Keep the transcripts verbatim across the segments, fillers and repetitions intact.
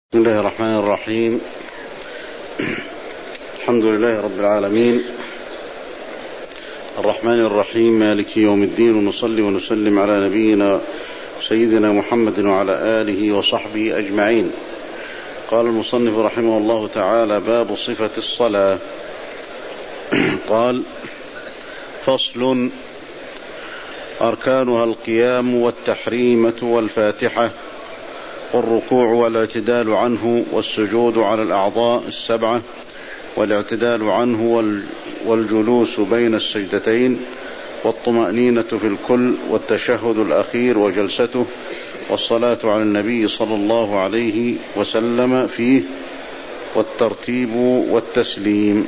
بسم الله الرحمن الرحيم. الحمد لله رب العالمين الرحمن الرحيم مالك يوم الدين، ونصلي ونسلم على نبينا سيدنا محمد وعلى آله وصحبه أجمعين. قال المصنف رحمه الله تعالى: باب صفة الصلاة. قال: فصل: أركانها القيام والتحريمة والفاتحة والركوع والاعتدال عنه والسجود على الأعضاء السبعة والاعتدال عنه والجلوس بين السجدتين والطمأنينة في الكل والتشهد الأخير وجلسته والصلاة على النبي صلى الله عليه وسلم فيه والترتيب والتسليم.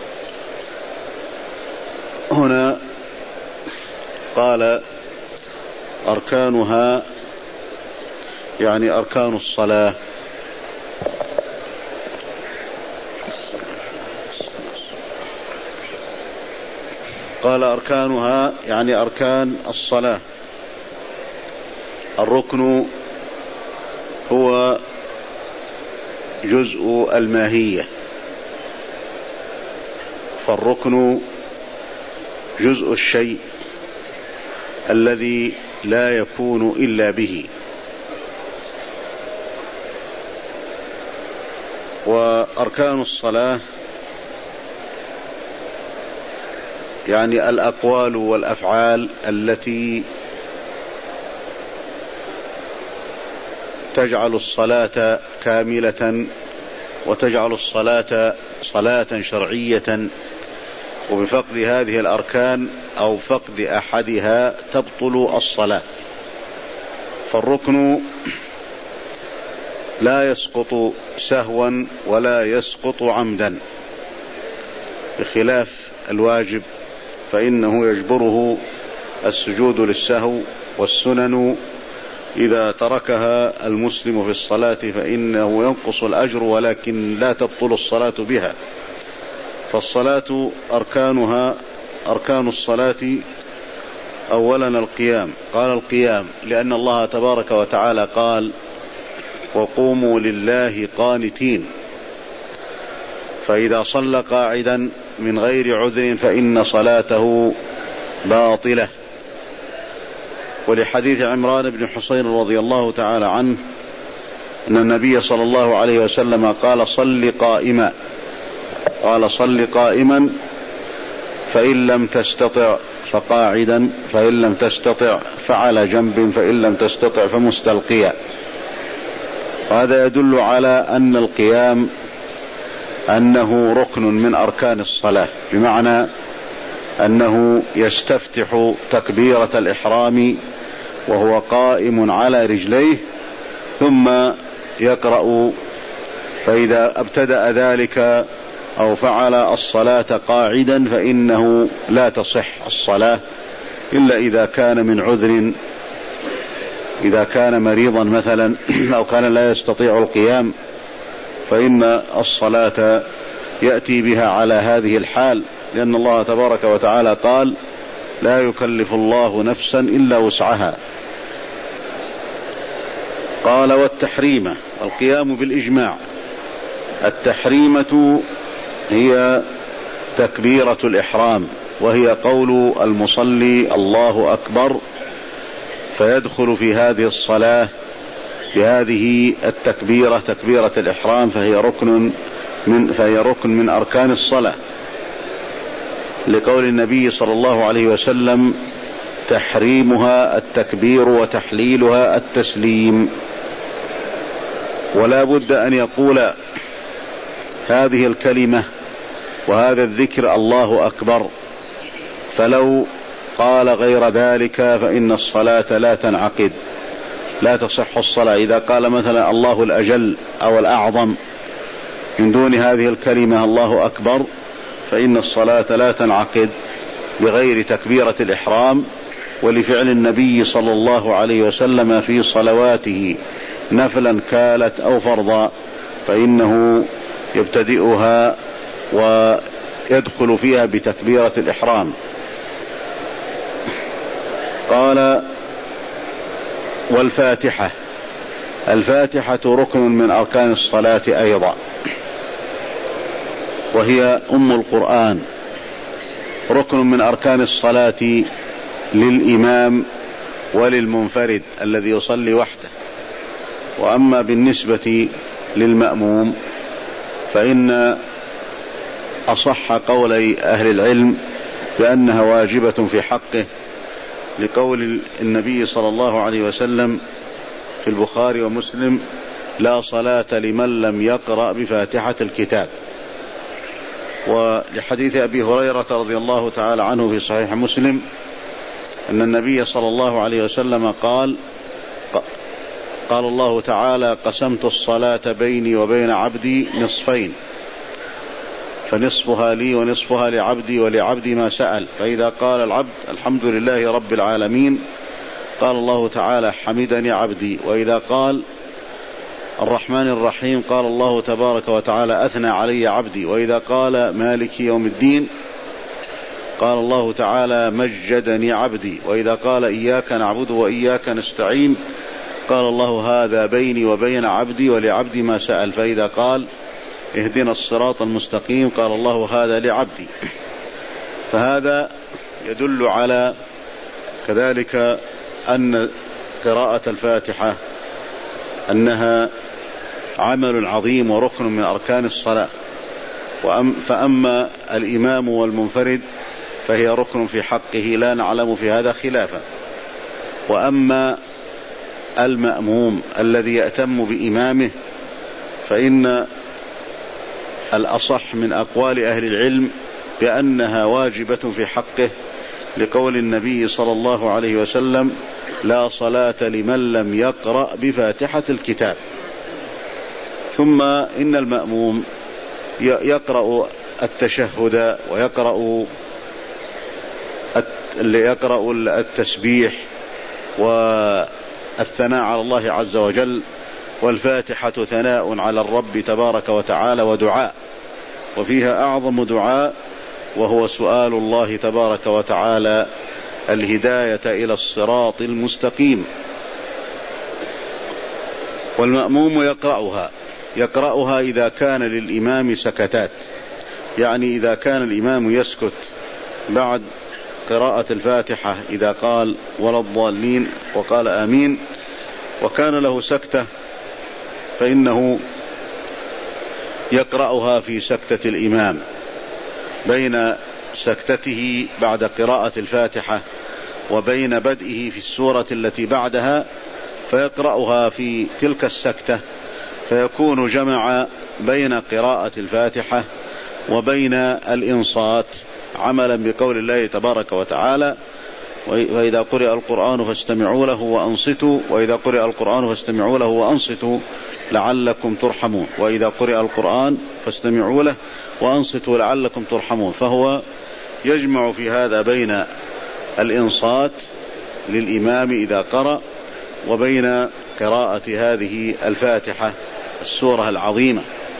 هنا قال: أركانها يعني أركان الصلاة. قال: أركانها يعني أركان الصلاة. الركن هو جزء الماهية، فالركن جزء الشيء الذي لا يكون إلا به. وأركان الصلاة يعني الأقوال والأفعال التي تجعل الصلاة كاملة وتجعل الصلاة صلاة شرعية، وبفقد هذه الأركان أو فقد أحدها تبطل الصلاة. فالركن لا يسقط سهوا ولا يسقط عمدا، بخلاف الواجب فإنه يجبره السجود للسهو، والسنن إذا تركها المسلم في الصلاة فإنه ينقص الأجر ولكن لا تبطل الصلاة بها. فالصلاة أركانها أركان الصلاة أولا القيام. قال القيام لأن الله تبارك وتعالى قال: وقوموا لله قانتين. فإذا صلى قاعدا من غير عذر فإن صلاته باطلة. ولحديث عمران بن حصين رضي الله تعالى عنه أن النبي صلى الله عليه وسلم قال: صل قائما قال صل قائما فإن لم تستطع فقاعدا، فإن لم تستطع فعلى جنب، فإن لم تستطع فمستلقيا. هذا يدل على أن القيام أنه ركن من أركان الصلاة، بمعنى أنه يستفتح تكبيرة الإحرام وهو قائم على رجليه ثم يقرأ. فإذا ابتدأ ذلك أو فعل الصلاة قاعدا فإنه لا تصح الصلاة إلا إذا كان من عذر، إذا كان مريضا مثلا أو كان لا يستطيع القيام فإن الصلاة يأتي بها على هذه الحال، لأن الله تبارك وتعالى قال: لا يكلف الله نفسا إلا وسعها. قال: والتحريمة القيام بالإجماع. التحريمة هي تكبيرة الإحرام، وهي قول المصلي الله أكبر، فيدخل في هذه الصلاة بهذه التكبيرة تكبيرة الإحرام، فهي ركن من فهي ركن من أركان الصلاة، لقول النبي صلى الله عليه وسلم: تحريمها التكبير وتحليلها التسليم. ولا بد أن يقول هذه الكلمة وهذا الذكر الله أكبر، فلو قال غير ذلك فإن الصلاة لا تنعقد، لا تصح الصلاة. إذا قال مثلا الله الأجل أو الأعظم من دون هذه الكلمة الله أكبر فإن الصلاة لا تنعقد بغير تكبيرة الإحرام. ولفعل النبي صلى الله عليه وسلم في صلواته نفلا كالت أو فرضا فإنه يبتدئها ويدخل فيها بتكبيرة الإحرام. قال: والفاتحة الفاتحة ركن من أركان الصلاة أيضا، وهي أم القرآن، ركن من أركان الصلاة للإمام وللمنفرد الذي يصلي وحده. وأما بالنسبة للمأموم فإن أصح قولي أهل العلم بأنها واجبة في حقه، لقول النبي صلى الله عليه وسلم في البخاري ومسلم: لا صلاة لمن لم يقرأ بفاتحة الكتاب. ولحديث أبي هريرة رضي الله تعالى عنه في صحيح مسلم أن النبي صلى الله عليه وسلم قال: قال الله تعالى: قسمت الصلاة بيني وبين عبدي نصفين، فنصفها لي ونصفها لعبدي ولعبدي ما سأل. فإذا قال العبد الحمد لله رب العالمين قال الله تعالى: حمدني عبدي. وإذا قال الرحمن الرحيم قال الله تبارك وتعالى: أثنى علي عبدي. وإذا قال مالك يوم الدين قال الله تعالى: مجدني عبدي. وإذا قال إياك نعبد وإياك نستعين قال الله: هذا بيني وبين عبدي ولعبدي ما سأل. فإذا قال اهدنا الصراط المستقيم قال الله: هذا لعبدي. فهذا يدل على كذلك أن قراءة الفاتحة أنها عمل عظيم وركن من أركان الصلاة. فأما الإمام والمنفرد فهي ركن في حقه، لا نعلم في هذا خلافا. وأما المأموم الذي يأتم بإمامه فإن الأصح من أقوال أهل العلم بأنها واجبة في حقه، لقول النبي صلى الله عليه وسلم: لا صلاة لمن لم يقرأ بفاتحة الكتاب. ثم إن المأموم يقرأ التشهد ويقرأ يقرأ التسبيح والثناء على الله عز وجل، والفاتحة ثناء على الرب تبارك وتعالى ودعاء، وفيها أعظم دعاء وهو سؤال الله تبارك وتعالى الهداية إلى الصراط المستقيم. والمأموم يقرأها يقرأها إذا كان للإمام سكتات، يعني إذا كان الإمام يسكت بعد قراءة الفاتحة إذا قال ولا الضالين وقال آمين وكان له سكتة فإنه يقرأها في سكتة الإمام بين سكتته بعد قراءة الفاتحة وبين بدئه في السورة التي بعدها، فيقرأها في تلك السكتة، فيكون جمع بين قراءة الفاتحة وبين الإنصات، عملا بقول الله تبارك وتعالى: وإذا قرئ القرآن فاستمعوا له وأنصتوا وإذا قرئ القرآن فاستمعوا له وأنصتوا لعلكم ترحمون. وإذا قرئ القرآن فاستمعوا له وأنصتوا لعلكم ترحمون. فهو يجمع في هذا بين الإنصات للإمام إذا قرأ وبين قراءة هذه الفاتحة السورة العظيمة.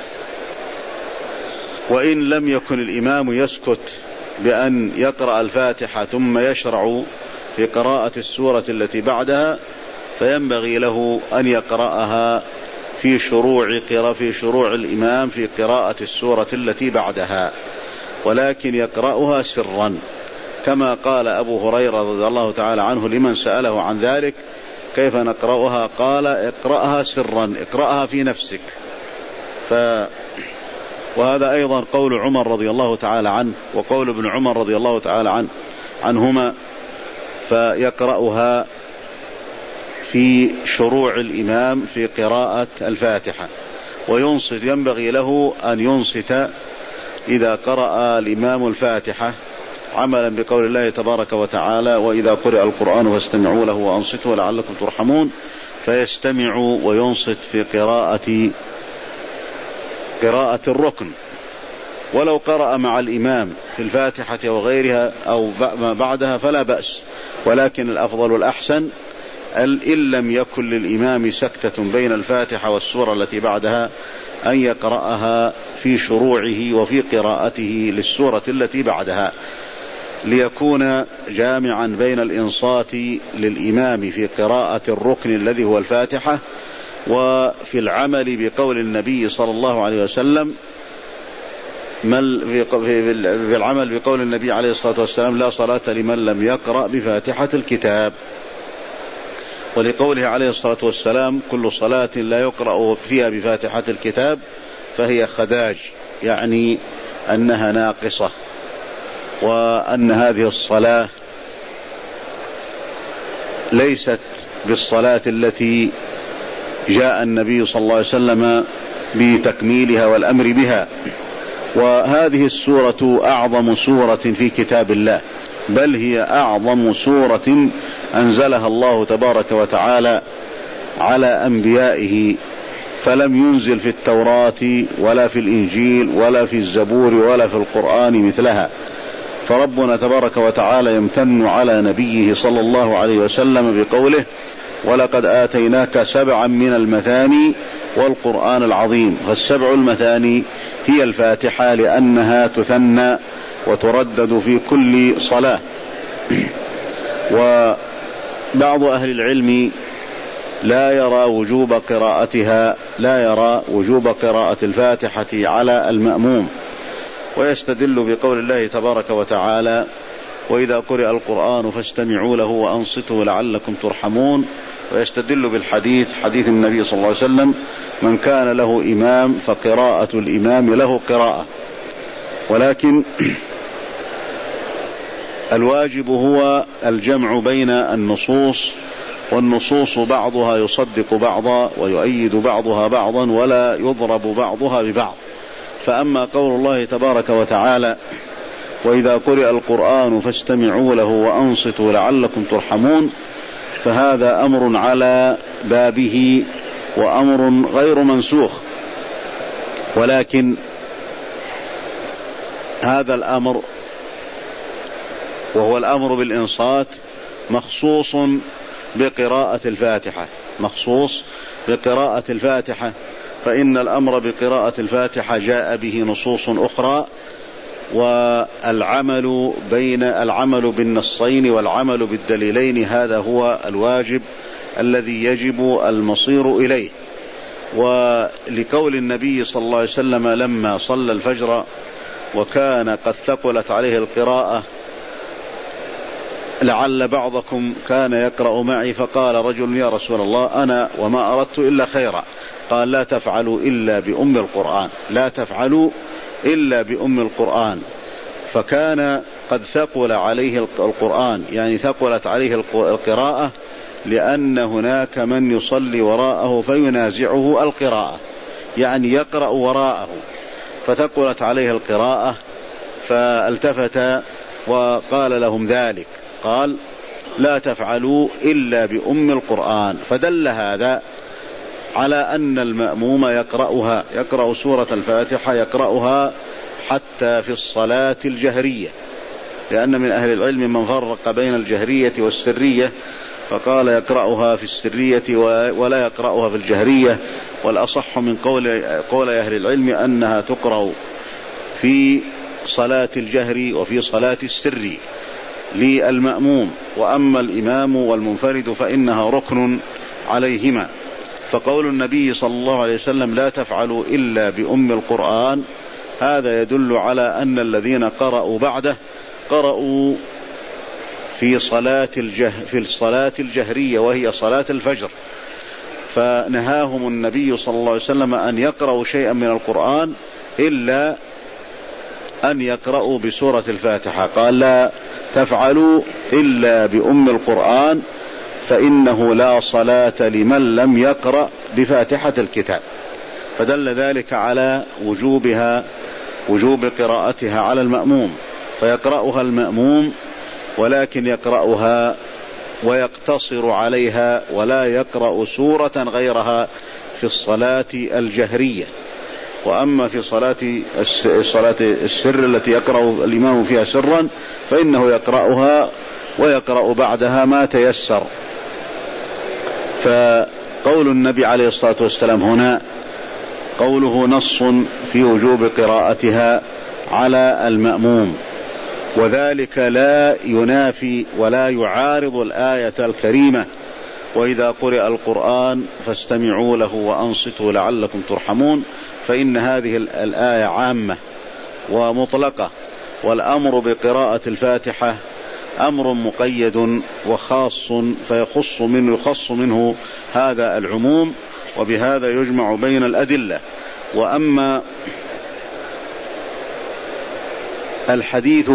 وإن لم يكن الإمام يسكت بأن يقرأ الفاتحة ثم يشرع في قراءة السورة التي بعدها، فينبغي له أن يقرأها في شروع في شروع الإمام في قراءة السورة التي بعدها، ولكن يقرأها سرا، كما قال أبو هريرة رضي الله تعالى عنه لمن سأله عن ذلك: كيف نقرأها؟ قال: اقرأها سرا، اقرأها في نفسك. ف وهذا أيضا قول عمر رضي الله تعالى عنه وقول ابن عمر رضي الله تعالى عنه عنهما، فيقرأها في شروع الإمام في قراءة الفاتحة، وينصت، ينبغي له أن ينصت إذا قرأ الإمام الفاتحة، عملا بقول الله تبارك وتعالى: وإذا قرئ القرآن فاستمعوا له وأنصتوا لعلكم ترحمون، فيستمع وينصت في قراءة قراءة الركن. ولو قرأ مع الإمام في الفاتحة وغيرها أو ما بعدها فلا بأس، ولكن الأفضل والأحسن إن لم يكن للإمام سكتة بين الفاتحة والسورة التي بعدها أن يقرأها في شروعه وفي قراءته للسورة التي بعدها، ليكون جامعا بين الإنصات للإمام في قراءة الركن الذي هو الفاتحة وفي العمل بقول النبي صلى الله عليه وسلم في العمل بقول النبي عليه الصلاة والسلام لا صلاة لمن لم يقرأ بفاتحة الكتاب، ولقوله عليه الصلاة والسلام كل صلاة لا يقرأ فيها بفاتحة الكتاب فهي خداج، يعني أنها ناقصة، وأن هذه الصلاة ليست بالصلاة التي جاء النبي صلى الله عليه وسلم بتكميلها والأمر بها. وهذه السورة أعظم سورة في كتاب الله، بل هي أعظم سورة أنزلها الله تبارك وتعالى على أنبيائه، فلم ينزل في التوراة ولا في الإنجيل ولا في الزبور ولا في القرآن مثلها. فربنا تبارك وتعالى يمتن على نبيه صلى الله عليه وسلم بقوله ولقد آتيناك سبعا من المثاني والقرآن العظيم. فالسبع المثاني هي الفاتحة لأنها تثنى وتردد في كل صلاة. وبعض أهل العلم لا يرى وجوب قراءتها لا يرى وجوب قراءة الفاتحة على المأموم، ويستدل بقول الله تبارك وتعالى وإذا قرئ القرآن فاستمعوا له وأنصتوا لعلكم ترحمون، ويستدل بالحديث حديث النبي صلى الله عليه وسلم من كان له إمام فقراءة الإمام له قراءة. ولكن الواجب هو الجمع بين النصوص، والنصوص بعضها يصدق بعضا ويؤيد بعضها بعضا ولا يضرب بعضها ببعض. فأما قول الله تبارك وتعالى وإذا قرئ القرآن فاستمعوا له وأنصتوا لعلكم ترحمون، فهذا أمر على بابه وأمر غير منسوخ، ولكن هذا الأمر وهو الأمر بالإنصات مخصوص بقراءة الفاتحة مخصوص بقراءة الفاتحة فإن الأمر بقراءة الفاتحة جاء به نصوص أخرى، والعمل بين العمل بالنصين والعمل بالدليلين هذا هو الواجب الذي يجب المصير إليه. ولقول النبي صلى الله عليه وسلم لما صلى الفجر وكان قد ثقلت عليه القراءة لعل بعضكم كان يقرأ معي، فقال رجل يا رسول الله أنا وما أردت إلا خيرا، قال لا تفعلوا إلا بأم القرآن لا تفعلوا إلا بأم القرآن. فكان قد ثقل عليه القرآن، يعني ثقلت عليه القراءة، لأن هناك من يصلي وراءه فينازعه القراءة، يعني يقرأ وراءه، فثقلت عليه القراءة فالتفت وقال لهم ذلك، قال لا تفعلوا إلا بأم القرآن. فدل هذا على أن المأموم يقرأها يقرأ سورة الفاتحة يقرأها حتى في الصلاة الجهرية، لأن من أهل العلم من فرق بين الجهرية والسرية، فقال يقرأها في السرية ولا يقرأها في الجهرية، والأصح من قول, قول أهل العلم أنها تقرأ في صلاة الجهر وفي صلاة السر للمأموم، وأما الإمام والمنفرد فإنها ركن عليهما. فقول النبي صلى الله عليه وسلم لا تفعلوا إلا بأم القرآن هذا يدل على أن الذين قرأوا بعده قرأوا في صلاة الجه في الصلاة الجهرية وهي صلاة الفجر، فنهاهم النبي صلى الله عليه وسلم أن يقرأوا شيئا من القرآن إلا أن يقرأوا بسورة الفاتحة، قال لا تفعلوا إلا بأم القرآن فإنه لا صلاة لمن لم يقرأ بفاتحة الكتاب. فدل ذلك على وجوبها وجوب قراءتها على المأموم، فيقرأها المأموم ولكن يقرأها ويقتصر عليها ولا يقرأ سورة غيرها في الصلاة الجهرية. وأما في صلاة الصلاة السر التي يقرأ الإمام فيها سرا فإنه يقرأها ويقرأ بعدها ما تيسر. فقول النبي عليه الصلاة والسلام هنا قوله نص في وجوب قراءتها على المأموم، وذلك لا ينافي ولا يعارض الآية الكريمة وإذا قرئ القرآن فاستمعوا له وأنصتوا لعلكم ترحمون، فإن هذه الآية عامة ومطلقة، والأمر بقراءة الفاتحة أمر مقيد وخاص، فيخص منه يخص منه هذا العموم، وبهذا يجمع بين الأدلة. وأما الحديث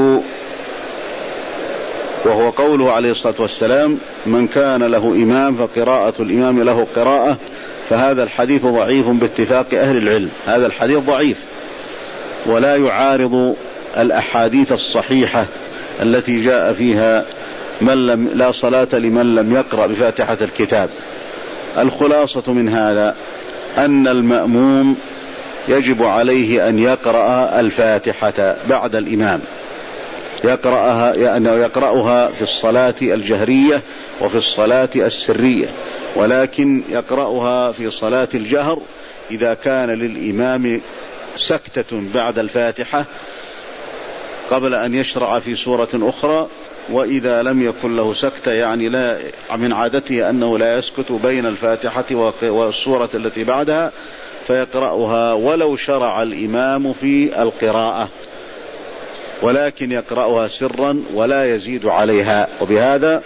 وهو قوله عليه الصلاة والسلام: من كان له إمام فقراءة الإمام له قراءة، فهذا الحديث ضعيف باتفاق أهل العلم. هذا الحديث ضعيف ولا يعارض الأحاديث الصحيحة التي جاء فيها من لم لا صلاة لمن لم يقرأ بفاتحة الكتاب. الخلاصة من هذا أن المأموم يجب عليه أن يقرأ الفاتحة بعد الإمام، يقرأها يعني يقرأها في الصلاة الجهرية وفي الصلاة السرية، ولكن يقرأها في صلاة الجهر إذا كان للإمام سكتة بعد الفاتحة قبل أن يشرع في سورة أخرى، وإذا لم يكن له سكتة يعني لا من عادته أنه لا يسكت بين الفاتحة والسورة التي بعدها، فيقرأها ولو شرع الإمام في القراءة، ولكن يقرأها سرا ولا يزيد عليها. وبهذا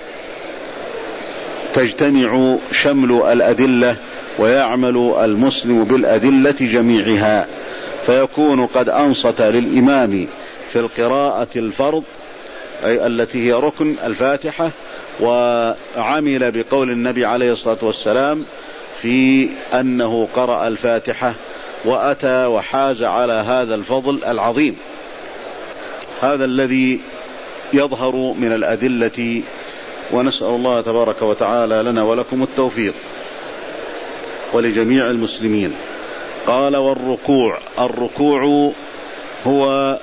تجتمع شمل الأدلة ويعمل المسلم بالأدلة جميعها، فيكون قد أنصت للإمام في القراءة الفرض أي التي هي ركن الفاتحة، وعمل بقول النبي عليه الصلاة والسلام في أنه قرأ الفاتحة وأتى وحاز على هذا الفضل العظيم. هذا الذي يظهر من الأدلة، ونسأل الله تبارك وتعالى لنا ولكم التوفيق ولجميع المسلمين. قال: والركوع. الركوع هو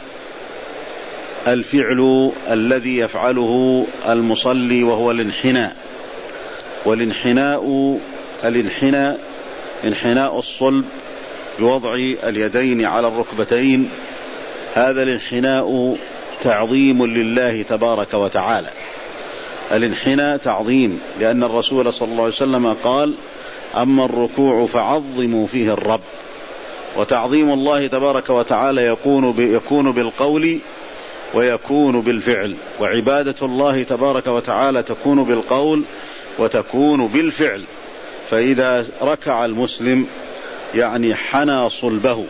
الفعل الذي يفعله المصلي وهو الانحناء، والانحناء الانحناء انحناء الصلب بوضع اليدين على الركبتين. هذا الانحناء تعظيم لله تبارك وتعالى. الانحناء تعظيم، لأن الرسول صلى الله عليه وسلم قال: أما الركوع فعظموا فيه الرب. وتعظيم الله تبارك وتعالى يكون يكون بالقول ويكون بالفعل، وعبادة الله تبارك وتعالى تكون بالقول وتكون بالفعل. فإذا ركع المسلم يعني حنى صلبه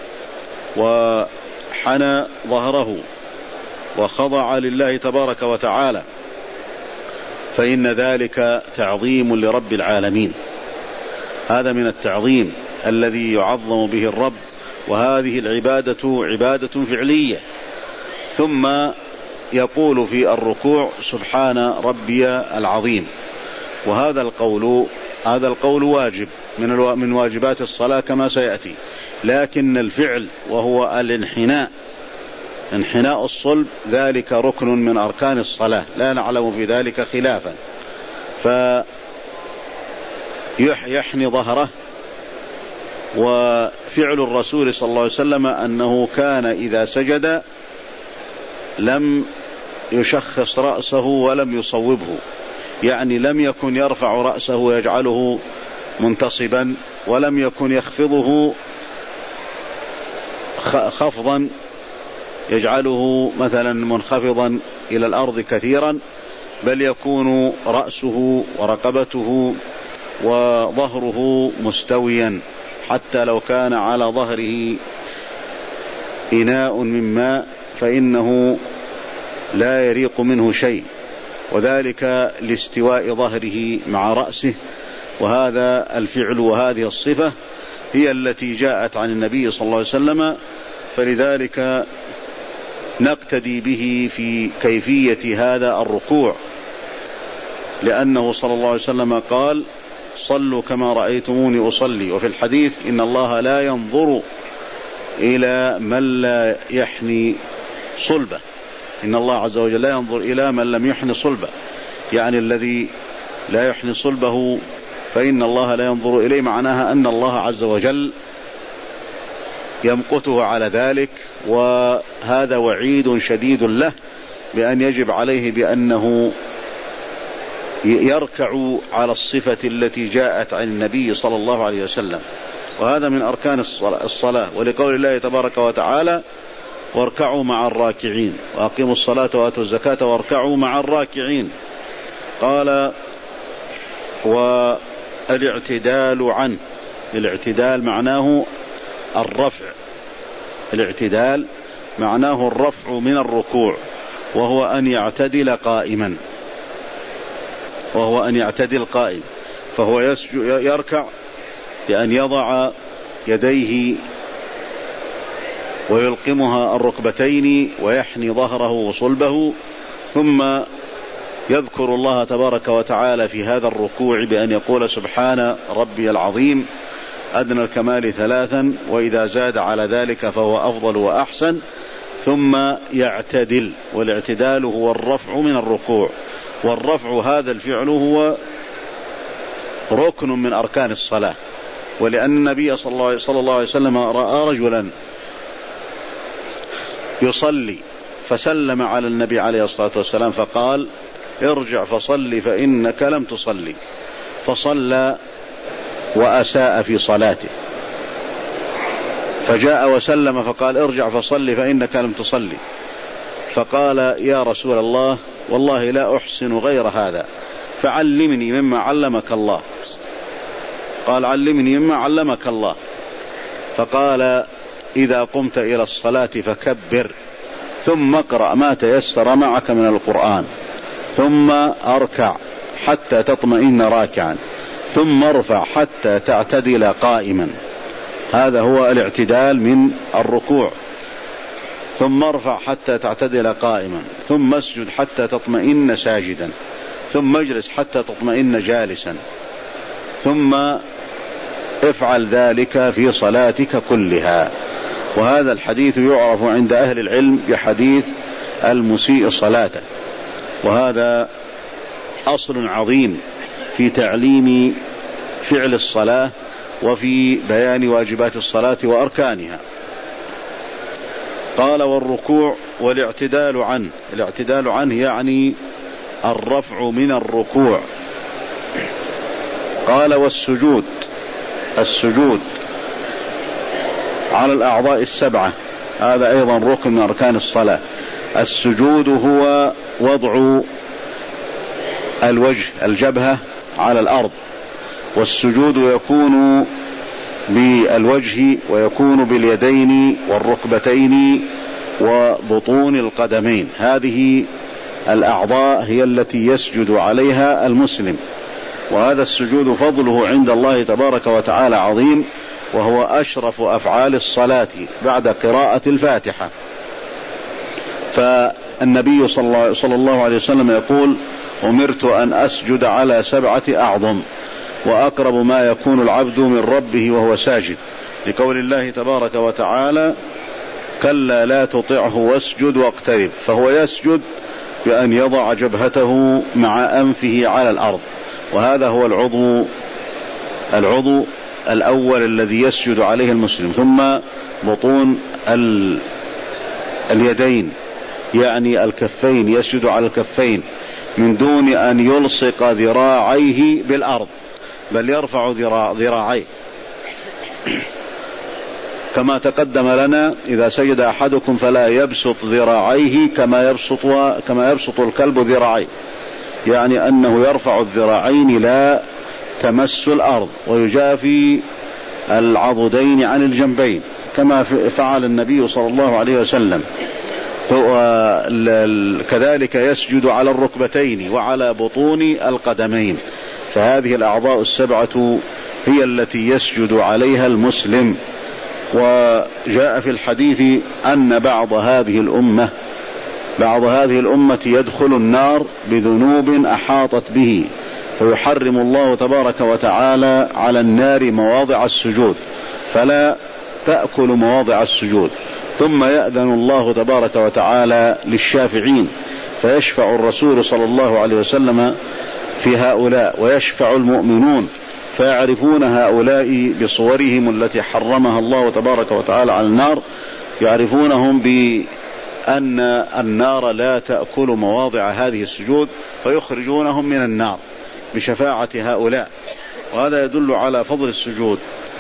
وحنى ظهره وخضع لله تبارك وتعالى، فإن ذلك تعظيم لرب العالمين. هذا من التعظيم الذي يعظم به الرب، وهذه العبادة عبادة فعلية. ثم يقول في الركوع: سبحان ربي العظيم. وهذا القول هذا القول واجب من من واجبات الصلاة كما سيأتي، لكن الفعل وهو الانحناء انحناء الصلب ذلك ركن من أركان الصلاة، لا نعلم في ذلك خلافا. فيحني ظهره. وفعل الرسول صلى الله عليه وسلم أنه كان إذا سجد لم يشخص رأسه ولم يصوبه، يعني لم يكن يرفع رأسه ويجعله منتصبا، ولم يكن يخفضه خفضا يجعله مثلا منخفضا إلى الأرض كثيرا، بل يكون رأسه ورقبته وظهره مستويا، حتى لو كان على ظهره إناء من ماء فإنه لا يريق منه شيء، وذلك لاستواء ظهره مع رأسه. وهذا الفعل وهذه الصفة هي التي جاءت عن النبي صلى الله عليه وسلم، فلذلك نقتدي به في كيفية هذا الركوع، لأنه صلى الله عليه وسلم قال: صلوا كما رأيتموني أصلي. وفي الحديث: إن الله لا ينظر إلى من لا يحني صلبه، إن الله عز وجل لا ينظر إلى من لم يحني صلبه، يعني الذي لا يحني صلبه فإن الله لا ينظر إليه، معناها أن الله عز وجل يمقته على ذلك. وهذا وعيد شديد له بأن يجب عليه بأنه يركع على الصفة التي جاءت عن النبي صلى الله عليه وسلم، وهذا من أركان الصلاة، ولقول الله تبارك وتعالى واركعوا مع الراكعين وأقيموا الصلاة وآتوا الزكاة واركعوا مع الراكعين. قال والاعتدال عنه، الاعتدال معناه الرفع، الاعتدال معناه الرفع من الركوع، وهو أن يعتدل قائما، وهو أن يعتدل قائم، فهو يركع بأن يضع يديه ويلقمها الركبتين ويحني ظهره وصلبه، ثم يذكر الله تبارك وتعالى في هذا الركوع بأن يقول سبحان ربي العظيم أدنى الكمال ثلاثا، وإذا زاد على ذلك فهو أفضل وأحسن، ثم يعتدل. والاعتدال هو الرفع من الركوع، والرفع هذا الفعل هو ركن من أركان الصلاة. ولأن النبي صلى الله عليه وسلم رأى رجلا يصلي فسلم على النبي عليه الصلاة والسلام فقال ارجع فصلي فإنك لم تصلي، فصلى وأساء في صلاته، فجاء وسلم فقال ارجع فصلي فإنك لم تصلي، فقال يا رسول الله والله لا أحسن غير هذا فعلمني مما علمك الله. قال علمني مما علمك الله، فقال إذا قمت إلى الصلاة فكبر، ثم اقرأ ما تيسر معك من القرآن، ثم أركع حتى تطمئن راكعا، ثم ارفع حتى تعتدل قائما. هذا هو الاعتدال من الركوع. ثم ارفع حتى تعتدل قائما، ثم اسجد حتى تطمئن ساجدا، ثم اجلس حتى تطمئن جالسا، ثم افعل ذلك في صلاتك كلها. وهذا الحديث يعرف عند أهل العلم بحديث المسيء صلاته، وهذا أصل عظيم في تعليم فعل الصلاة وفي بيان واجبات الصلاة وأركانها. قال والركوع والاعتدال عنه، الاعتدال عنه يعني الرفع من الركوع. قال والسجود، السجود على الأعضاء السبعة، هذا أيضا ركن من أركان الصلاة. السجود هو وضع الوجه الجبهة على الأرض، والسجود يكون بالوجه ويكون باليدين والركبتين وبطون القدمين. هذه الأعضاء هي التي يسجد عليها المسلم، وهذا السجود فضله عند الله تبارك وتعالى عظيم، وهو أشرف أفعال الصلاة بعد قراءة الفاتحة. فالنبي صلى الله عليه وسلم يقول أمرت أن أسجد على سبعة أعظم، وأقرب ما يكون العبد من ربه وهو ساجد، لقول الله تبارك وتعالى كلا لا تطعه واسجد واقترب. فهو يسجد بأن يضع جبهته مع أنفه على الأرض، وهذا هو العضو العضو الأول الذي يسجد عليه المسلم. ثم بطون اليدين يعني الكفين، يسجد على الكفين من دون أن يلصق ذراعيه بالأرض، بل يرفع ذراع ذراعيه كما تقدم لنا إذا سجد أحدكم فلا يبسط ذراعيه كما يبسط كما يبسط الكلب ذراعيه، يعني أنه يرفع الذراعين لا تمس الأرض، ويجافي العضدين عن الجنبين كما فعل النبي صلى الله عليه وسلم. كذلك يسجد على الركبتين وعلى بطون القدمين. فهذه الأعضاء السبعة هي التي يسجد عليها المسلم. وجاء في الحديث أن بعض هذه الأمة بعض هذه الأمة يدخل النار بذنوب أحاطت به، فيحرم الله تبارك وتعالى على النار مواضع السجود فلا تأكل مواضع السجود، ثم يأذن الله تبارك وتعالى للشافعين فيشفع الرسول صلى الله عليه وسلم في هؤلاء، ويشفع المؤمنون فيعرفون هؤلاء بصورهم التي حرمها الله تبارك وتعالى على النار، يعرفونهم بأن النار لا تأكل مواضع هذه السجود فيخرجونهم من النار. بشفاعة هؤلاء، وهذا يدل على فضل السجود.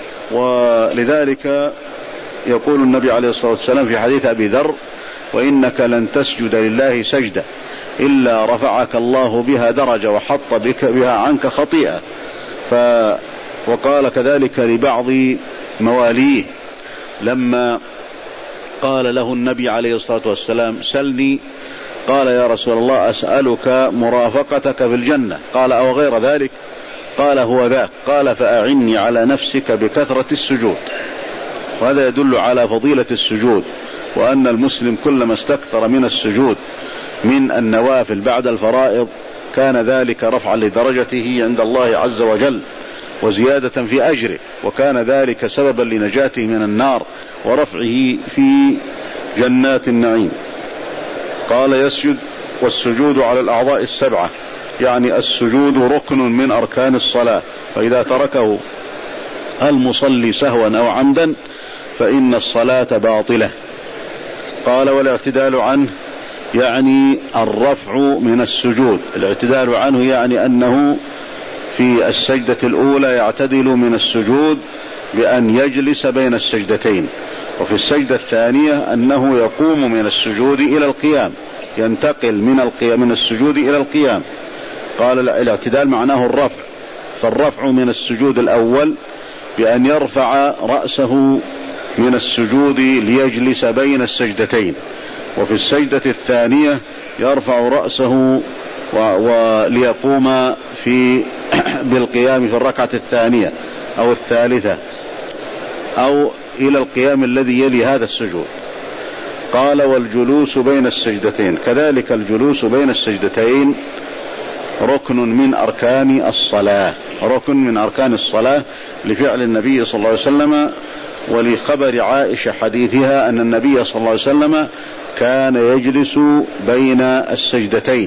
ولذلك يقول النبي عليه الصلاة والسلام في حديث أبي ذر: وإنك لن تسجد لله سجدة إلا رفعك الله بها درجة وحط بك بها عنك خطيئة. ف وقال كذلك لبعض مواليه لما قال له النبي عليه الصلاة والسلام: سلني. قال: يا رسول الله أسألك مرافقتك في الجنة. قال: أو غير ذلك؟ قال: هو ذاك. قال: فأعني على نفسك بكثرة السجود. وهذا يدل على فضيلة السجود، وأن المسلم كلما استكثر من السجود من النوافل بعد الفرائض كان ذلك رفعا لدرجته عند الله عز وجل وزيادة في أجره، وكان ذلك سببا لنجاته من النار ورفعه في جنات النعيم. قال: يسجد. والسجود على الأعضاء السبعة، يعني السجود ركن من أركان الصلاة، فإذا تركه المصلي سهوا أو عمدا فإن الصلاة باطلة. قال: والاعتدال عنه يعني الرفع من السجود. الاعتدال عنه يعني أنه في السجدة الأولى يعتدل من السجود بأن يجلس بين السجدتين، وفي السجدة الثانية أنه يقوم من السجود إلى القيام، ينتقل من القيام من السجود إلى القيام. قال: الاعتدال معناه الرفع، فالرفع من السجود الأول بأن يرفع رأسه من السجود ليجلس بين السجدتين، وفي السجدة الثانية يرفع رأسه وليقوم في بالقيام في الركعة الثانية أو الثالثة أو إلى القيام الذي يلي هذا السجود. قال: والجلوس بين السجدتين، كذلك الجلوس بين السجدتين ركن من أركان الصلاة، ركن من أركان الصلاة لفعل النبي صلى الله عليه وسلم، ولخبر عائشة حديثها أن النبي صلى الله عليه وسلم كان يجلس بين السجدتين.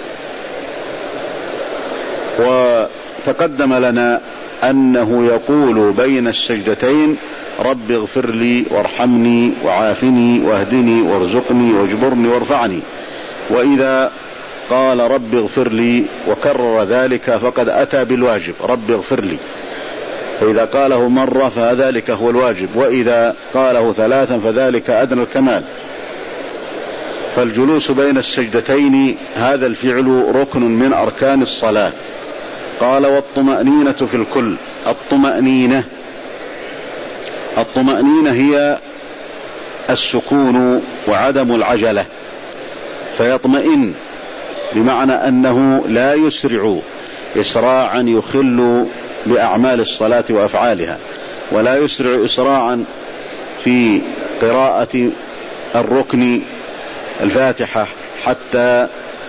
وتقدم لنا أنه يقول بين السجدتين: رب اغفر لي وارحمني وعافني واهدني وارزقني واجبرني وارفعني. وإذا قال رب اغفر لي وكرر ذلك فقد أتى بالواجب، رب اغفر لي. فإذا قاله مرة فذلك هو الواجب، وإذا قاله ثلاثا فذلك أدنى الكمال. فالجلوس بين السجدتين هذا الفعل ركن من أركان الصلاة. قال: والطمأنينة في الكل. الطمأنينة الطمأنينة هي السكون وعدم العجلة، فيطمئن بمعنى أنه لا يسرع إسراعا يخل بأعمال الصلاة وأفعالها، ولا يسرع إسراعا في قراءة الركن الفاتحة حتى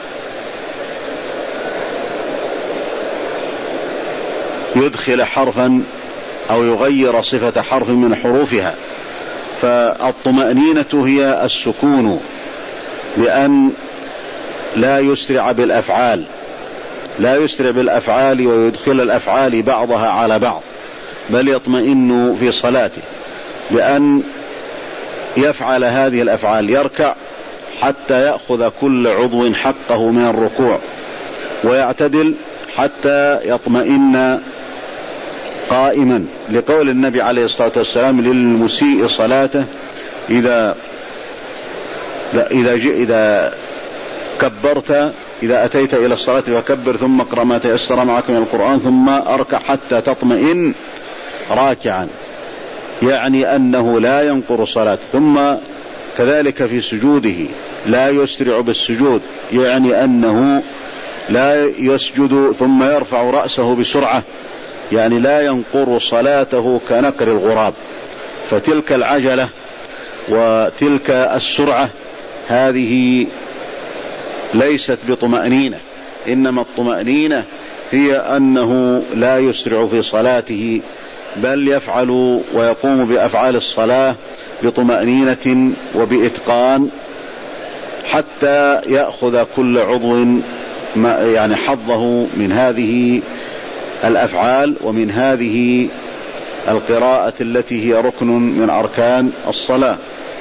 يدخل حرفا أو يغير صفة حرف من حروفها. فالطمأنينة هي السكون بأن لا يسرع بالأفعال، لا يسرع بالأفعال ويدخل الأفعال بعضها على بعض، بل يطمئن في صلاته بأن يفعل هذه الأفعال، يركع حتى يأخذ كل عضو حقه من الركوع، ويعتدل حتى يطمئن قائما، لقول النبي عليه الصلاة والسلام للمسيء صلاته: إذا إذا إذا كبرت إذا أتيت إلى الصلاة فكبر ثم اقرأ ما تيسر معك من القرآن ثم أركع حتى تطمئن راكعا، يعني أنه لا ينقر صلاة. ثم كذلك في سجوده لا يسرع بالسجود، يعني أنه لا يسجد ثم يرفع رأسه بسرعة، يعني لا ينقر صلاته كنقر الغراب. فتلك العجلة وتلك السرعة هذه ليست بطمأنينة، إنما الطمأنينة هي أنه لا يسرع في صلاته، بل يفعل ويقوم بأفعال الصلاة بطمأنينة وبإتقان حتى يأخذ كل عضو يعني حظه من هذه الأفعال ومن هذه القراءة التي هي ركن من أركان الصلاة.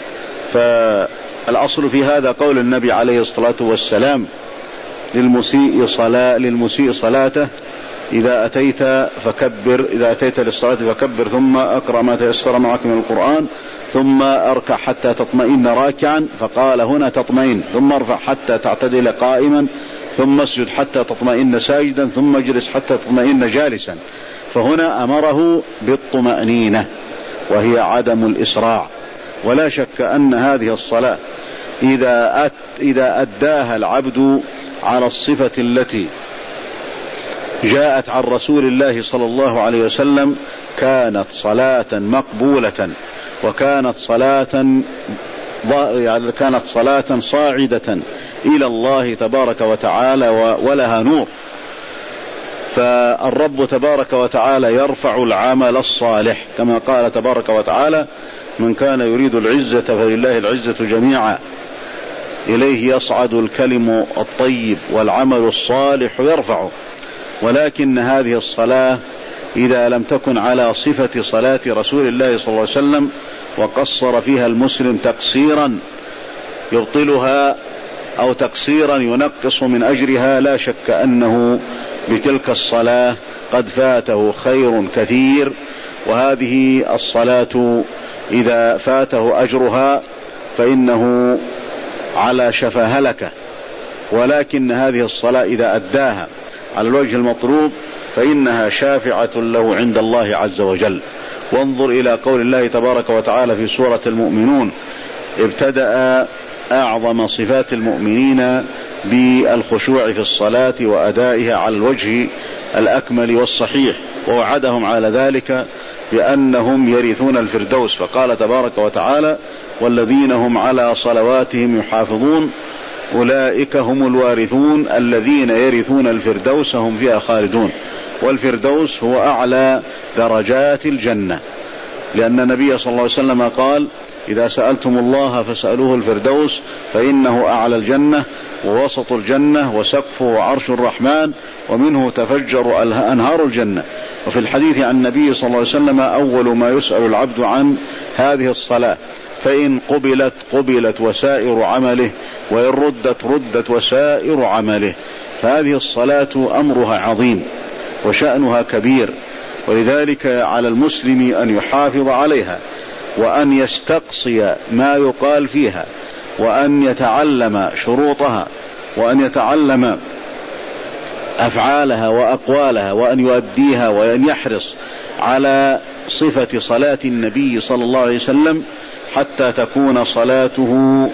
فالأصل في هذا قول النبي عليه الصلاة والسلام للمسيء صلاة للمسيء صلاته: إذا أتيت فكبر، إذا أتيت للصلاة فكبر، ثم أقرأ ما تيسر معك من القرآن، ثم أركع حتى تطمئن راكعا، فقال هنا تطمئن، ثم ارفع حتى تعتدل قائما، ثم اسجد حتى تطمئن ساجدا، ثم اجلس حتى تطمئن جالسا. فهنا أمره بالطمأنينة وهي عدم الإسراع. ولا شك أن هذه الصلاة إذا أت إذا أداها العبد على الصفة التي جاءت عن رسول الله صلى الله عليه وسلم كانت صلاة مقبولة، وكانت صلاة يعني كانت صلاة صاعدة إلى الله تبارك وتعالى ولها نور. فالرب تبارك وتعالى يرفع العمل الصالح كما قال تبارك وتعالى: من كان يريد العزة فلله العزة جميعا، إليه يصعد الكلم الطيب والعمل الصالح يرفعه. ولكن هذه الصلاة إذا لم تكن على صفة صلاة رسول الله صلى الله عليه وسلم وقصر فيها المسلم تقصيرا يبطلها أو تقصيرا ينقص من أجرها، لا شك أنه بتلك الصلاة قد فاته خير كثير. وهذه الصلاة إذا فاته أجرها فإنه على شفا هلكة. ولكن هذه الصلاة إذا أداها على الوجه المطلوب فإنها شافعة له عند الله عز وجل. وانظر إلى قول الله تبارك وتعالى في سورة المؤمنون: ابتدأ أعظم صفات المؤمنين بالخشوع في الصلاة وأدائها على الوجه الأكمل والصحيح، ووعدهم على ذلك بأنهم يرثون الفردوس، فقال تبارك وتعالى: والذين هم على صلواتهم يحافظون أولئك هم الوارثون الذين يرثون الفردوس هم فيها خالدون. والفردوس هو أعلى درجات الجنة، لأن النبي صلى الله عليه وسلم قال: إذا سألتم الله فسألوه الفردوس فإنه أعلى الجنة ووسط الجنة وسقفه عرش الرحمن ومنه تفجر أنهار الجنة. وفي الحديث عن النبي صلى الله عليه وسلم: أول ما يسأل العبد عن هذه الصلاة، فإن قبلت قبلت وسائر عمله، وإن ردت ردت وسائر عمله. فهذه الصلاة أمرها عظيم وشأنها كبير، ولذلك على المسلم أن يحافظ عليها وأن يستقصي ما يقال فيها وأن يتعلم شروطها وأن يتعلم أفعالها وأقوالها وأن يؤديها وأن يحرص على صفة صلاة النبي صلى الله عليه وسلم حتى تكون صلاته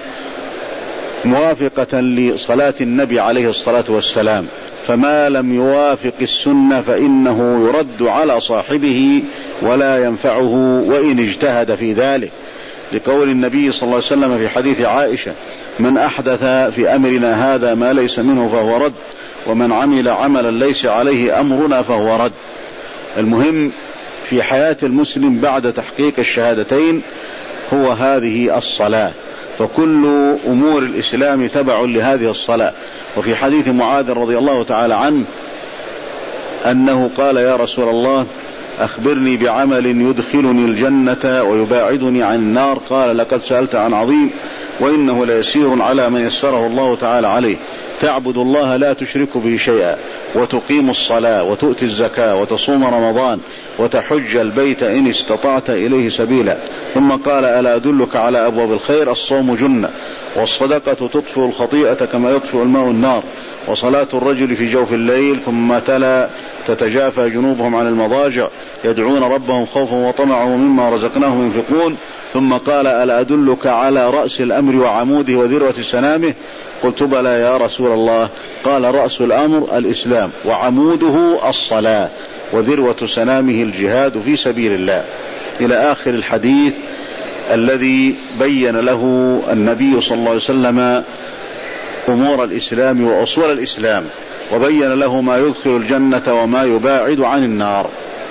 موافقة لصلاة النبي عليه الصلاة والسلام. فما لم يوافق السنة فإنه يرد على صاحبه ولا ينفعه وإن اجتهد في ذلك، لقول النبي صلى الله عليه وسلم في حديث عائشة: من أحدث في أمرنا هذا ما ليس منه فهو رد، ومن عمل عملا ليس عليه أمرنا فهو رد. المهم في حياة المسلم بعد تحقيق الشهادتين هو هذه الصلاة، فكل أمور الإسلام تبع لهذه الصلاة. وفي حديث معاذ رضي الله تعالى عنه أنه قال: يا رسول الله أخبرني بعمل يدخلني الجنة ويباعدني عن النار. قال: لقد سألت عن عظيم، وإنه ليسير على من يسره الله تعالى عليه. تعبد الله لا تشرك به شيئا، وتقيم الصلاة، وتؤتي الزكاة، وتصوم رمضان، وتحج البيت إن استطعت إليه سبيلا. ثم قال: ألا أدلك على أبواب الخير؟ الصوم جنة، والصدقة تطفئ الخطيئة كما يطفئ الماء النار، وصلاة الرجل في جوف الليل. ثم تلا: تتجافى جنوبهم عن المضاجع يدعون ربهم خوفا وطمعا ومما رزقناهم ينفقون. ثم قال: ألا أدلك على رأس الأمر وعموده وذروة سنامه؟ قلت: بلى يا رسول الله. قال: رأس الأمر الإسلام، وعموده الصلاة، وذروة سنامه الجهاد في سبيل الله، إلى آخر الحديث الذي بين له النبي صلى الله عليه وسلم أمور الإسلام وأصول الإسلام، وبين له ما يدخل الجنة وما يباعد عن النار.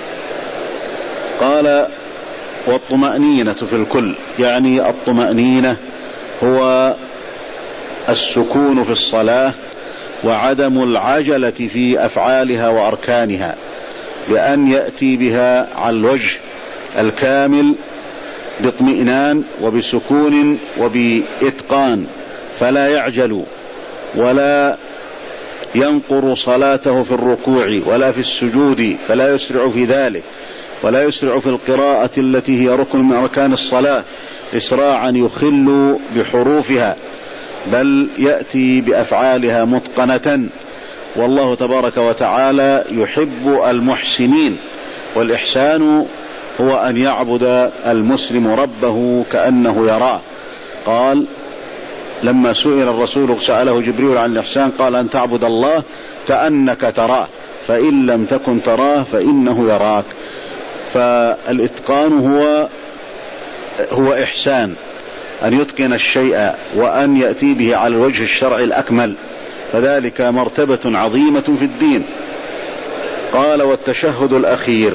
قال: والطمأنينة في الكل، يعني الطمأنينة هو السكون في الصلاة وعدم العجلة في أفعالها وأركانها، بأن يأتي بها على الوجه الكامل باطمئنان وبسكون وبإتقان، فلا يعجل ولا ينقر صلاته في الركوع ولا في السجود، فلا يسرع في ذلك، ولا يسرع في القراءة التي هي ركن من أركان الصلاة إسراعا يخل بحروفها، بل يأتي بأفعالها متقنة. والله تبارك وتعالى يحب المحسنين، والإحسان هو أن يعبد المسلم ربه كأنه يراه. قال لما سئل الرسول سأله جبريل عن الإحسان قال أن تعبد الله كأنك تراه فإن لم تكن تراه فإنه يراك. فالإتقان هو هو إحسان، أن يتقن الشيء وأن يأتي به على الوجه الشرعي الأكمل، فذلك مرتبة عظيمة في الدين. قال والتشهد الأخير،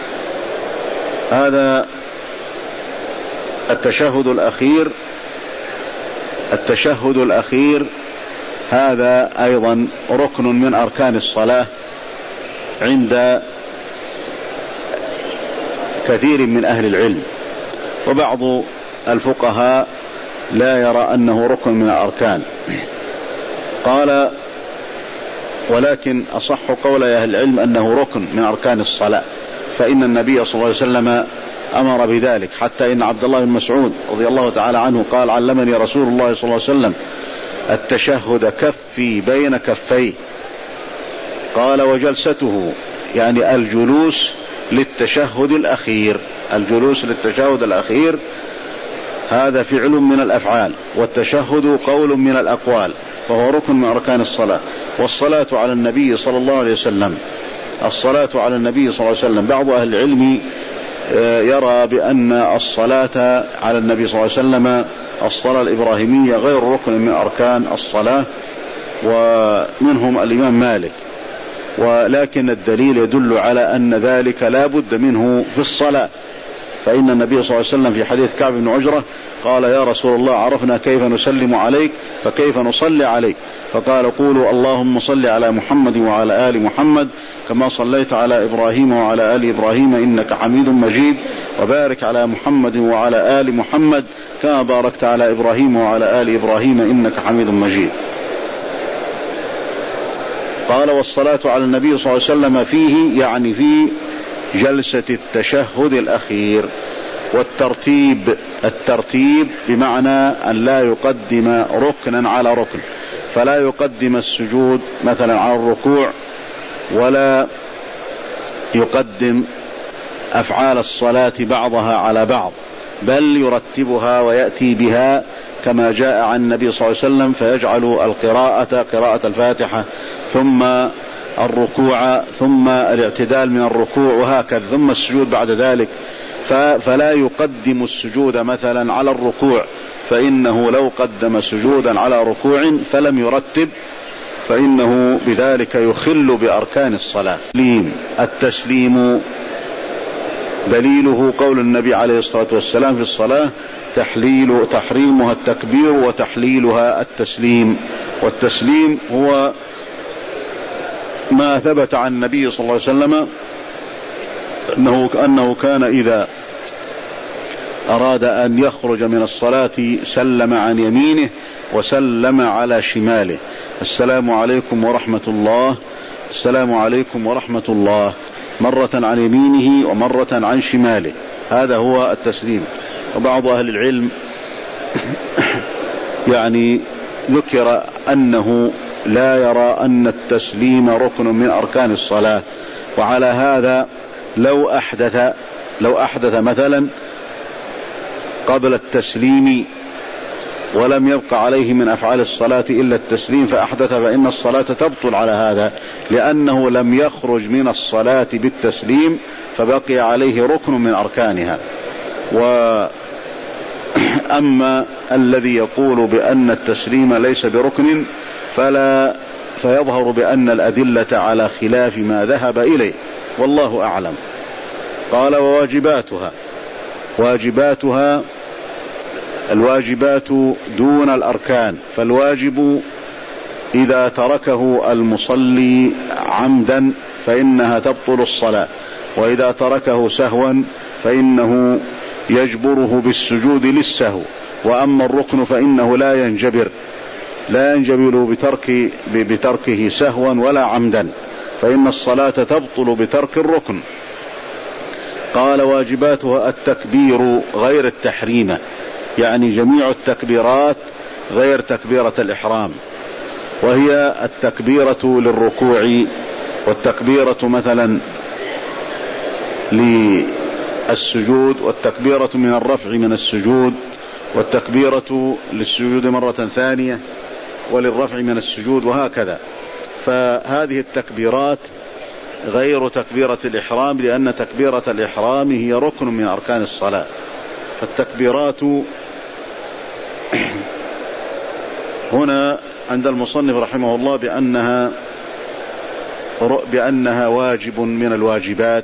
هذا التشهد الأخير التشهد الأخير هذا أيضا ركن من أركان الصلاة عند كثير من أهل العلم، وبعض الفقهاء لا يرى أنه ركن من الأركان. قال ولكن أصح قول أهل العلم أنه ركن من أركان الصلاة، فإن النبي صلى الله عليه وسلم أمر بذلك، حتى إن عبد الله بن مسعود رضي الله تعالى عنه قال علمني رسول الله صلى الله عليه وسلم التشهد كفي بين كفيه. قال وجلسته يعني الجلوس للتشهد الأخير، الجلوس للتشهد الأخير هذا فعل من الأفعال، والتشهد قول من الأقوال، فهو ركن من أركان الصلاة. والصلاة على النبي صلى الله عليه وسلم الصلاة على النبي صلى الله عليه وسلم بعض أهل العلم يرى بأن الصلاة على النبي صلى الله عليه وسلم الصلاة الإبراهيمية غير ركن من أركان الصلاة، ومنهم الإمام مالك، ولكن الدليل يدل على أن ذلك لا بد منه في الصلاة. فإن النبي صلى الله عليه وسلم في حديث كعب بن عجرة قال يا رسول الله عرفنا كيف نسلم عليك فكيف نصلي عليك؟ فقال قولوا اللهم صل على محمد وعلى آل محمد كما صليت على إبراهيم وعلى آل إبراهيم إنك حميد مجيد، وبارك على محمد وعلى آل محمد كما باركت على إبراهيم وعلى آل إبراهيم إنك حميد مجيد. قال والصلاة على النبي صلى الله عليه وسلم فيه يعني في جلسة التشهد الأخير. والترتيب الترتيب بمعنى أن لا يقدم ركنا على ركن، فلا يقدم السجود مثلا على الركوع، ولا يقدم أفعال الصلاة بعضها على بعض، بل يرتبها ويأتي بها كما جاء عن النبي صلى الله عليه وسلم، فيجعل القراءة قراءة الفاتحة ثم الركوع ثم الاعتدال من الركوع وهكذا ثم السجود بعد ذلك. فلا يقدم السجود مثلا على الركوع، فإنه لو قدم سجودا على ركوع فلم يرتب فإنه بذلك يخل بأركان الصلاة. التسليم دليله قول النبي عليه الصلاة والسلام في الصلاة تحليل تحريمها التكبير وتحليلها التسليم. والتسليم هو ما ثبت عن النبي صلى الله عليه وسلم أنه, أنه كان إذا أراد أن يخرج من الصلاة سلم عن يمينه وسلم على شماله، السلام عليكم ورحمة الله، السلام عليكم ورحمة الله، مرة عن يمينه ومرة عن شماله، هذا هو التسليم. وبعض أهل العلم يعني ذكر أنه لا يرى أن التسليم ركن من أركان الصلاة، وعلى هذا لو أحدث لو أحدث مثلا قبل التسليم ولم يبقى عليه من أفعال الصلاة إلا التسليم فأحدث، فإن الصلاة تبطل على هذا، لأنه لم يخرج من الصلاة بالتسليم فبقي عليه ركن من أركانها. وأما الذي يقول بأن التسليم ليس بركن فلا فيظهر بأن الأدلة على خلاف ما ذهب إليه، والله أعلم. قال وواجباتها واجباتها الواجبات دون الأركان، فالواجب إذا تركه المصلي عمدا فإنها تبطل الصلاة، وإذا تركه سهوا فإنه يجبره بالسجود للسهو، وأما الركن فإنه لا ينجبر لا ينجبر بترك بتركه سهوا ولا عمدا، فإن الصلاة تبطل بترك الركن. قال واجباتها التكبير غير التحريم، يعني جميع التكبيرات غير تكبيرة الإحرام، وهي التكبيرة للركوع، والتكبيرة مثلا للسجود، والتكبيرة من الرفع من السجود، والتكبيرة للسجود مرة ثانية، وللرفع من السجود، وهكذا. فهذه التكبيرات غير تكبيرة الإحرام، لأن تكبيرة الإحرام هي ركن من أركان الصلاة. فالتكبيرات هنا عند المصنف رحمه الله بأنها بأنها واجب من الواجبات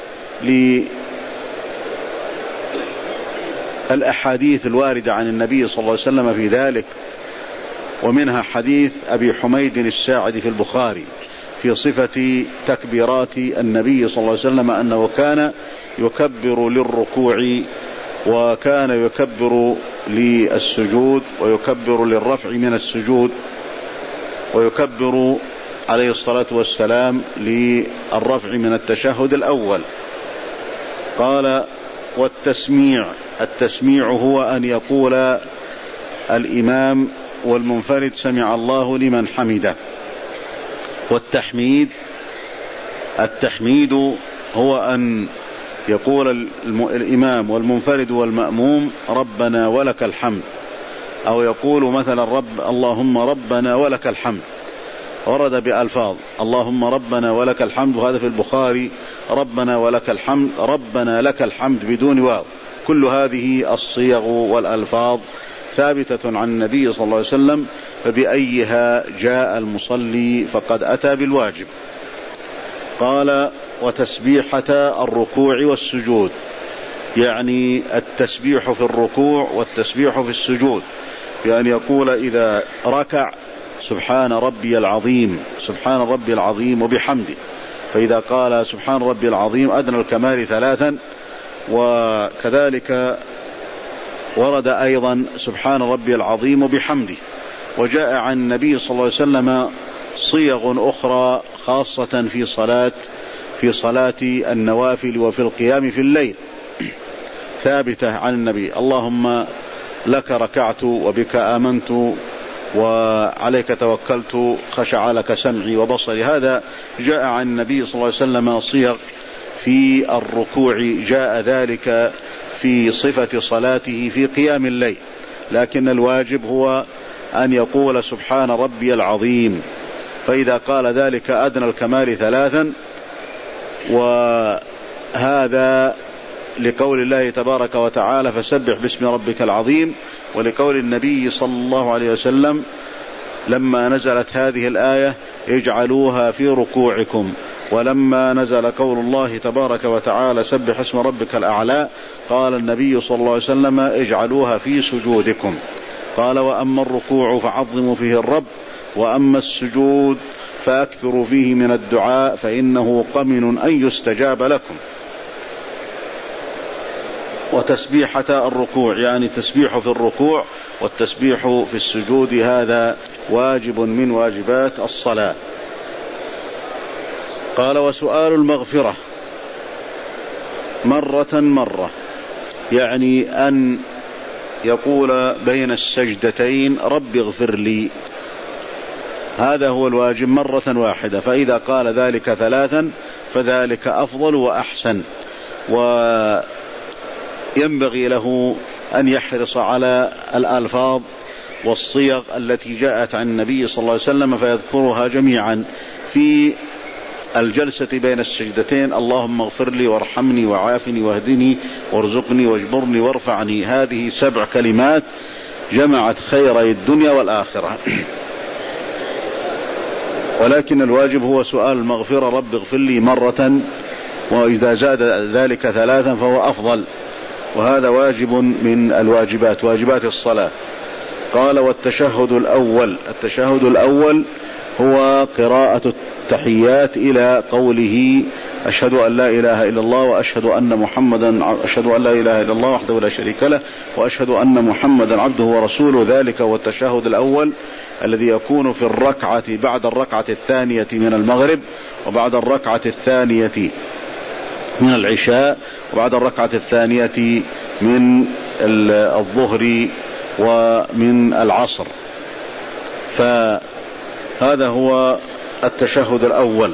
للأحاديث الواردة عن النبي صلى الله عليه وسلم في ذلك، ومنها حديث أبي حميد الساعدي في البخاري في صفة تكبيرات النبي صلى الله عليه وسلم أنه كان يكبر للركوع، وكان يكبر للسجود، ويكبر للرفع من السجود، ويكبر عليه الصلاة والسلام للرفع من التشهد الأول. قال والتسميع، التسميع هو أن يقول الإمام والمنفرد سمع الله لمن حمده. والتحميد، التحميد هو أن يقول الإمام والمنفرد والمأموم ربنا ولك الحمد، أو يقول مثلا رب اللهم ربنا ولك الحمد، ورد بألفاظ اللهم ربنا ولك الحمد، وهذا في البخاري ربنا ولك الحمد، ربنا لك الحمد بدون واو. كل هذه الصيغ والألفاظ ثابتة عن النبي صلى الله عليه وسلم، فبأيها جاء المصلي فقد أتى بالواجب. قال وتسبيحة الركوع والسجود، يعني التسبيح في الركوع والتسبيح في السجود، بأن يقول إذا ركع سبحان ربي العظيم، سبحان ربي العظيم وبحمده. فإذا قال سبحان ربي العظيم أدنى الكمال ثلاثا. وكذلك ورد أيضا سبحان ربي العظيم وبحمده. وجاء عن النبي صلى الله عليه وسلم صيغ أخرى خاصة في صلاة في صلاة النوافل وفي القيام في الليل ثابتة عن النبي: اللهم لك ركعت وبك آمنت وعليك توكلت خشع لك سمعي وبصري. هذا جاء عن النبي صلى الله عليه وسلم صيغ في الركوع، جاء ذلك في صفة صلاته في قيام الليل، لكن الواجب هو أن يقول سبحان ربي العظيم. فإذا قال ذلك أدنى الكمال ثلاثا، وهذا لقول الله تبارك وتعالى فسبح باسم ربك العظيم، ولقول النبي صلى الله عليه وسلم لما نزلت هذه الآية اجعلوها في ركوعكم، ولما نزل قول الله تبارك وتعالى سبح اسم ربك الأعلى قال النبي صلى الله عليه وسلم اجعلوها في سجودكم. قال وأما الركوع فعظموا فيه الرب، وأما السجود فأكثروا فيه من الدعاء فإنه قمن أن يستجاب لكم. وتسبيحة الركوع، يعني تسبيح في الركوع والتسبيح في السجود، هذا واجب من واجبات الصلاة. قال وسؤال المغفرة مرة مرة، يعني أن يقول بين السجدتين رب اغفر لي، هذا هو الواجب مرة واحدة. فإذا قال ذلك ثلاثا فذلك أفضل وأحسن، وينبغي له أن يحرص على الألفاظ والصيغ التي جاءت عن النبي صلى الله عليه وسلم فيذكرها جميعا في الجلسة بين السجدتين: اللهم اغفر لي وارحمني وعافني واهدني وارزقني واجبرني وارفعني. هذه سبع كلمات جمعت خيري الدنيا والآخرة. ولكن الواجب هو سؤال المغفرة رب اغفر لي مرة، وإذا زاد ذلك ثلاثا فهو أفضل، وهذا واجب من الواجبات، واجبات الصلاة. قال والتشهد الأول، التشهد الأول هو قراءة التحيات إلى قوله أشهد أن لا إله إلا الله وأشهد أن محمدا أشهد أن لا إله إلا الله وحده لا شريك له وأشهد أن محمدا عبده ورسوله. ذلك هو التشهد الأول الذي يكون في الركعة بعد الركعة الثانية من المغرب، وبعد الركعة الثانية من العشاء، وبعد الركعة الثانية من الظهر ومن العصر. فهذا هو التشهد الأول،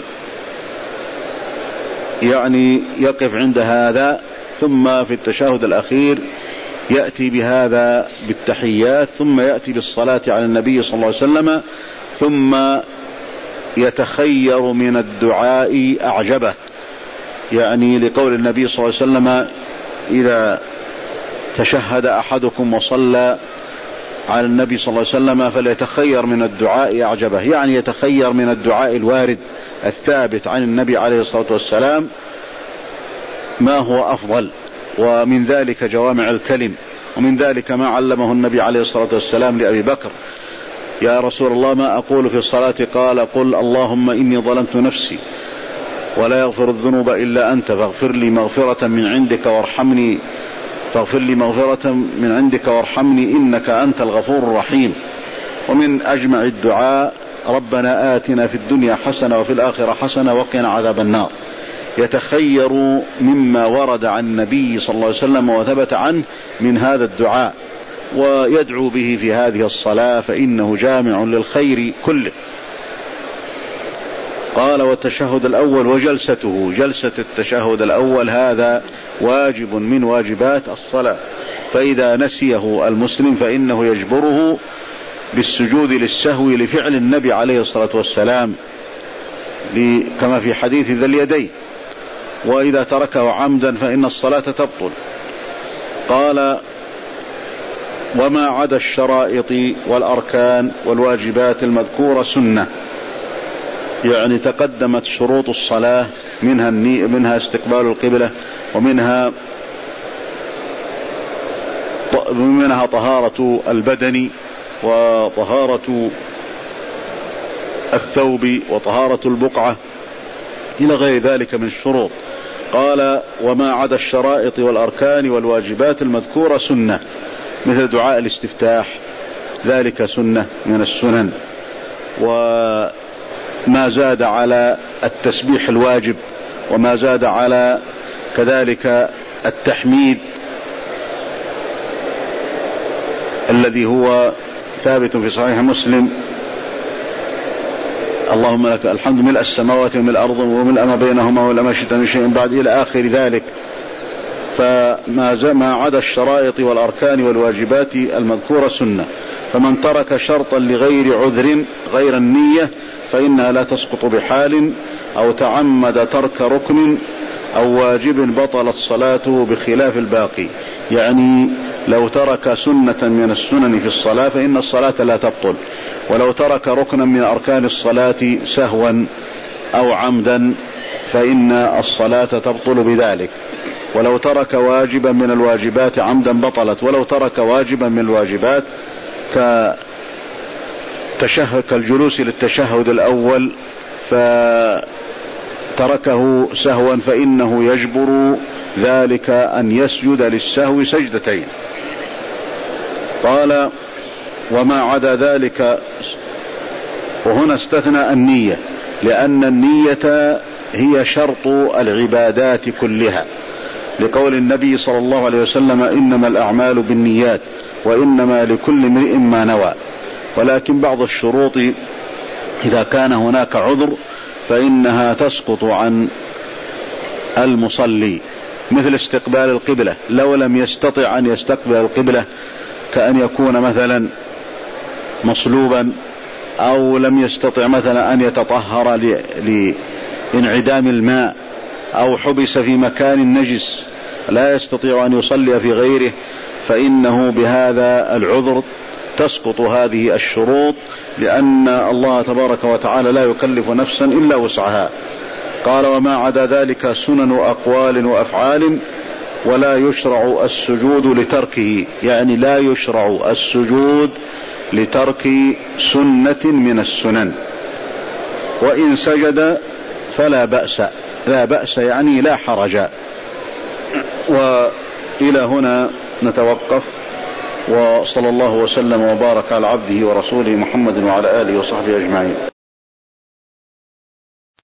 يعني يقف عند هذا، ثم في التشهد الأخير يأتي بهذا بالتحيات، ثم يأتي بالصلاة على النبي صلى الله عليه وسلم، ثم يتخير من الدعاء أعجبه، يعني لقول النبي صلى الله عليه وسلم: إذا تشهد أحدكم وصلى على النبي صلى الله عليه وسلم فليتخير من الدعاء أعجبه، يعني يتخير من الدعاء الوارد الثابت عن النبي عليه الصلاة والسلام ما هو أفضل، ومن ذلك جوامع الكلم، ومن ذلك ما علمه النبي عليه الصلاة والسلام لأبي بكر: يا رسول الله ما أقول في الصلاة؟ قال: قل اللهم إني ظلمت نفسي ولا يغفر الذنوب إلا أنت فاغفر لي مغفرة من عندك وارحمني فاغفر لي مغفرة من عندك وارحمني إنك أنت الغفور الرحيم. ومن أجمع الدعاء: ربنا آتنا في الدنيا حسنة وفي الآخرة حسنة وقنا عذاب النار. يتخير مما ورد عن النبي صلى الله عليه وسلم وثبت عنه من هذا الدعاء، ويدعو به في هذه الصلاة، فإنه جامع للخير كله. قال: والتشهد الأول وجلسته. جلسة التشهد الأول هذا واجب من واجبات الصلاة، فإذا نسيه المسلم فإنه يجبره بالسجود للسهو لفعل النبي عليه الصلاة والسلام، كما في حديث ذي اليدين: وإذا تركه عمدا فإن الصلاة تبطل. قال: وما عدا الشرائط والأركان والواجبات المذكورة سنة، يعني تقدمت شروط الصلاة، منها النية، منها استقبال القبلة، ومنها منها طهارة البدن وطهارة الثوب وطهارة البقعة إلى غير ذلك من الشروط. قال: وما عدا الشرائط والأركان والواجبات المذكورة سنة، مثل دعاء الاستفتاح، ذلك سنة من السنن. وما زاد على التسبيح الواجب، وما زاد على كذلك التحميد الذي هو ثابت في صحيح مسلم: اللهم لك الحمد ملء السماوات وملء الأرض وملء ما بينهما ولا ما شئت من شيء بعد، إلى آخر ذلك. فما عدا الشرائط والأركان والواجبات المذكورة سنة. فمن ترك شرطا لغير عذر غير النية فإنها لا تسقط بحال، أو تعمد ترك ركن أو واجب بطلت صلاته بخلاف الباقي. يعني لو ترك سنة من السنن في الصلاة فإن الصلاة لا تبطل، ولو ترك ركنا من أركان الصلاة سهوا أو عمدا فإن الصلاة تبطل بذلك. ولو ترك واجبا من الواجبات عمدا بطلت، ولو ترك واجبا من الواجبات كتشهد كالجلوس للتشهد الأول فتركه سهوا فإنه يجبر ذلك أن يسجد للسهو سجدتين. قال: وما عدا ذلك، وهنا استثنى النية، لأن النية هي شرط العبادات كلها، لقول النبي صلى الله عليه وسلم: إنما الأعمال بالنيات وإنما لكل امرئ ما نوى. ولكن بعض الشروط إذا كان هناك عذر فإنها تسقط عن المصلي، مثل استقبال القبلة. لو لم يستطع أن يستقبل القبلة، كأن يكون مثلا مصلوبا، أو لم يستطع مثلا أن يتطهر لانعدام الماء، أو حبس في مكان نجس لا يستطيع أن يصلي في غيره، فإنه بهذا العذر تسقط هذه الشروط، لأن الله تبارك وتعالى لا يكلف نفسا إلا وسعها. قال: وما عدا ذلك سنن أقوال وأفعال، ولا يشرع السجود لتركه، يعني لا يشرع السجود لترك سنة من السنن، وإن سجد فلا بأس، لا بأس يعني لا حرج. وإلى هنا نتوقف، وصلى الله وسلم وبارك على عبده ورسوله محمد وعلى آله وصحبه أجمعين.